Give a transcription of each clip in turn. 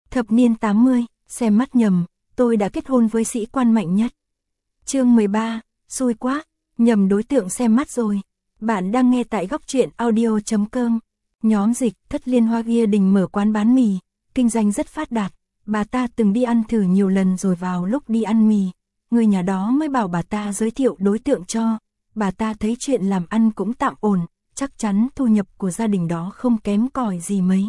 Thập niên 80, xem mắt nhầm, tôi đã kết hôn với sĩ quan mạnh nhất. Chương 13, xui quá, nhầm đối tượng xem mắt rồi. Bạn đang nghe tại góc truyện audio.com. Nhóm Dịch Thất Liên Hoa Gia Đình mở quán bán mì, kinh doanh rất phát đạt. Bà ta từng đi ăn thử nhiều lần rồi vào lúc đi ăn mì, người nhà đó mới bảo bà ta giới thiệu đối tượng cho. Bà ta thấy chuyện làm ăn cũng tạm ổn, chắc chắn thu nhập của gia đình đó không kém cỏi gì mấy.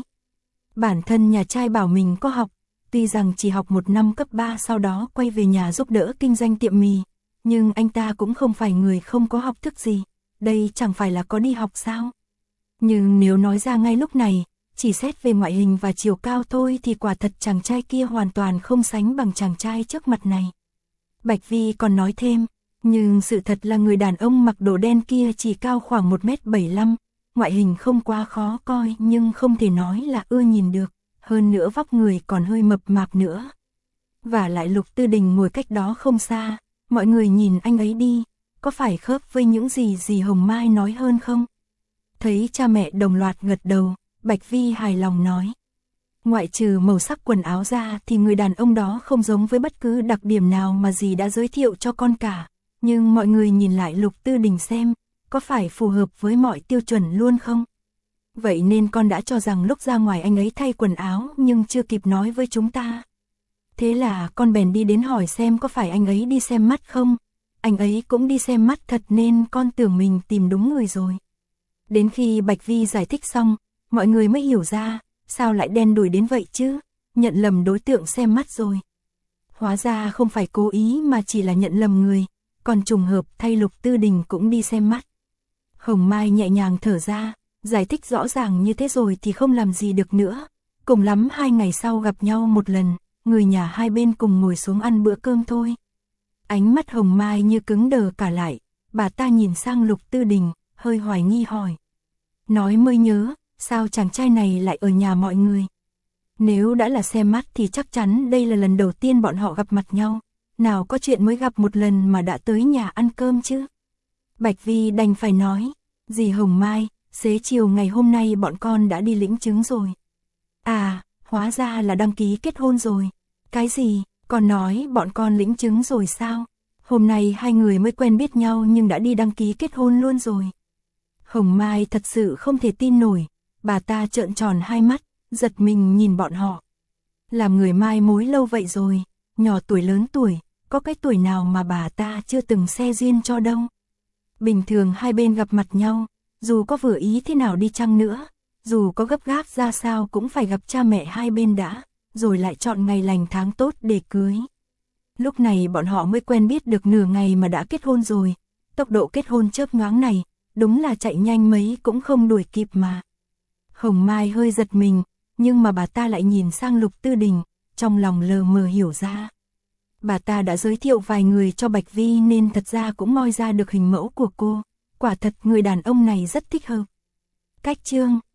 Bản thân nhà trai bảo mình có học, tuy rằng chỉ học 1 năm cấp 3 sau đó quay về nhà giúp đỡ kinh doanh tiệm mì, nhưng anh ta cũng không phải người không có học thức gì, đây chẳng phải là có đi học sao. Nhưng nếu nói ra ngay lúc này, chỉ xét về ngoại hình và chiều cao thôi thì quả thật chàng trai kia hoàn toàn không sánh bằng chàng trai trước mặt này. Bạch Vi còn nói thêm, nhưng sự thật là người đàn ông mặc đồ đen kia chỉ cao khoảng 1m75, ngoại hình không quá khó coi nhưng không thể nói là ưa nhìn được, hơn nữa vóc người còn hơi mập mạp nữa. Và lại Lục Tư Đình ngồi cách đó không xa, mọi người nhìn anh ấy đi, có phải khớp với những gì Hồng Mai nói hơn không? Thấy cha mẹ đồng loạt gật đầu, Bạch Vi hài lòng nói. Ngoại trừ màu sắc quần áo ra thì người đàn ông đó không giống với bất cứ đặc điểm nào mà dì đã giới thiệu cho con cả. Nhưng mọi người nhìn lại Lục Tư Đình xem, có phải phù hợp với mọi tiêu chuẩn luôn không? Vậy nên con đã cho rằng lúc ra ngoài anh ấy thay quần áo nhưng chưa kịp nói với chúng ta. Thế là con bèn đi đến hỏi xem có phải anh ấy đi xem mắt không? Anh ấy cũng đi xem mắt thật nên con tưởng mình tìm đúng người rồi. Đến khi Bạch Vi giải thích xong, mọi người mới hiểu ra, sao lại đen đủi đến vậy chứ, nhận lầm đối tượng xem mắt rồi. Hóa ra không phải cố ý mà chỉ là nhận lầm người, còn trùng hợp thay Lục Tư Đình cũng đi xem mắt. Hồng Mai nhẹ nhàng thở ra, giải thích rõ ràng như thế rồi thì không làm gì được nữa. Cùng lắm 2 ngày sau gặp nhau một lần, người nhà hai bên cùng ngồi xuống ăn bữa cơm thôi. Ánh mắt Hồng Mai như cứng đờ cả lại, bà ta nhìn sang Lục Tư Đình, hơi hoài nghi hỏi. Nói mới nhớ, sao chàng trai này lại ở nhà mọi người? Nếu đã là xem mắt thì chắc chắn đây là lần đầu tiên bọn họ gặp mặt nhau. Nào có chuyện mới gặp một lần mà đã tới nhà ăn cơm chứ? Bạch Vi đành phải nói, dì Hồng Mai, xế chiều ngày hôm nay bọn con đã đi lĩnh chứng rồi. À, hóa ra là đăng ký kết hôn rồi. Cái gì, con nói bọn con lĩnh chứng rồi sao? Hôm nay hai người mới quen biết nhau nhưng đã đi đăng ký kết hôn luôn rồi. Hồng Mai thật sự không thể tin nổi, bà ta trợn tròn hai mắt, giật mình nhìn bọn họ. Làm người mai mối lâu vậy rồi, nhỏ tuổi lớn tuổi, có cái tuổi nào mà bà ta chưa từng xe duyên cho đâu. Bình thường hai bên gặp mặt nhau, dù có vừa ý thế nào đi chăng nữa, dù có gấp gáp ra sao cũng phải gặp cha mẹ hai bên đã, rồi lại chọn ngày lành tháng tốt để cưới. Lúc này bọn họ mới quen biết được nửa ngày mà đã kết hôn rồi, tốc độ kết hôn chớp nhoáng này, đúng là chạy nhanh mấy cũng không đuổi kịp mà. Hồng Mai hơi giật mình, nhưng mà bà ta lại nhìn sang Lục Tư Đình, trong lòng lờ mờ hiểu ra. Bà ta đã giới thiệu vài người cho Bạch Vi nên thật ra cũng moi ra được hình mẫu của cô, quả thật người đàn ông này rất thích hợp. Cách chương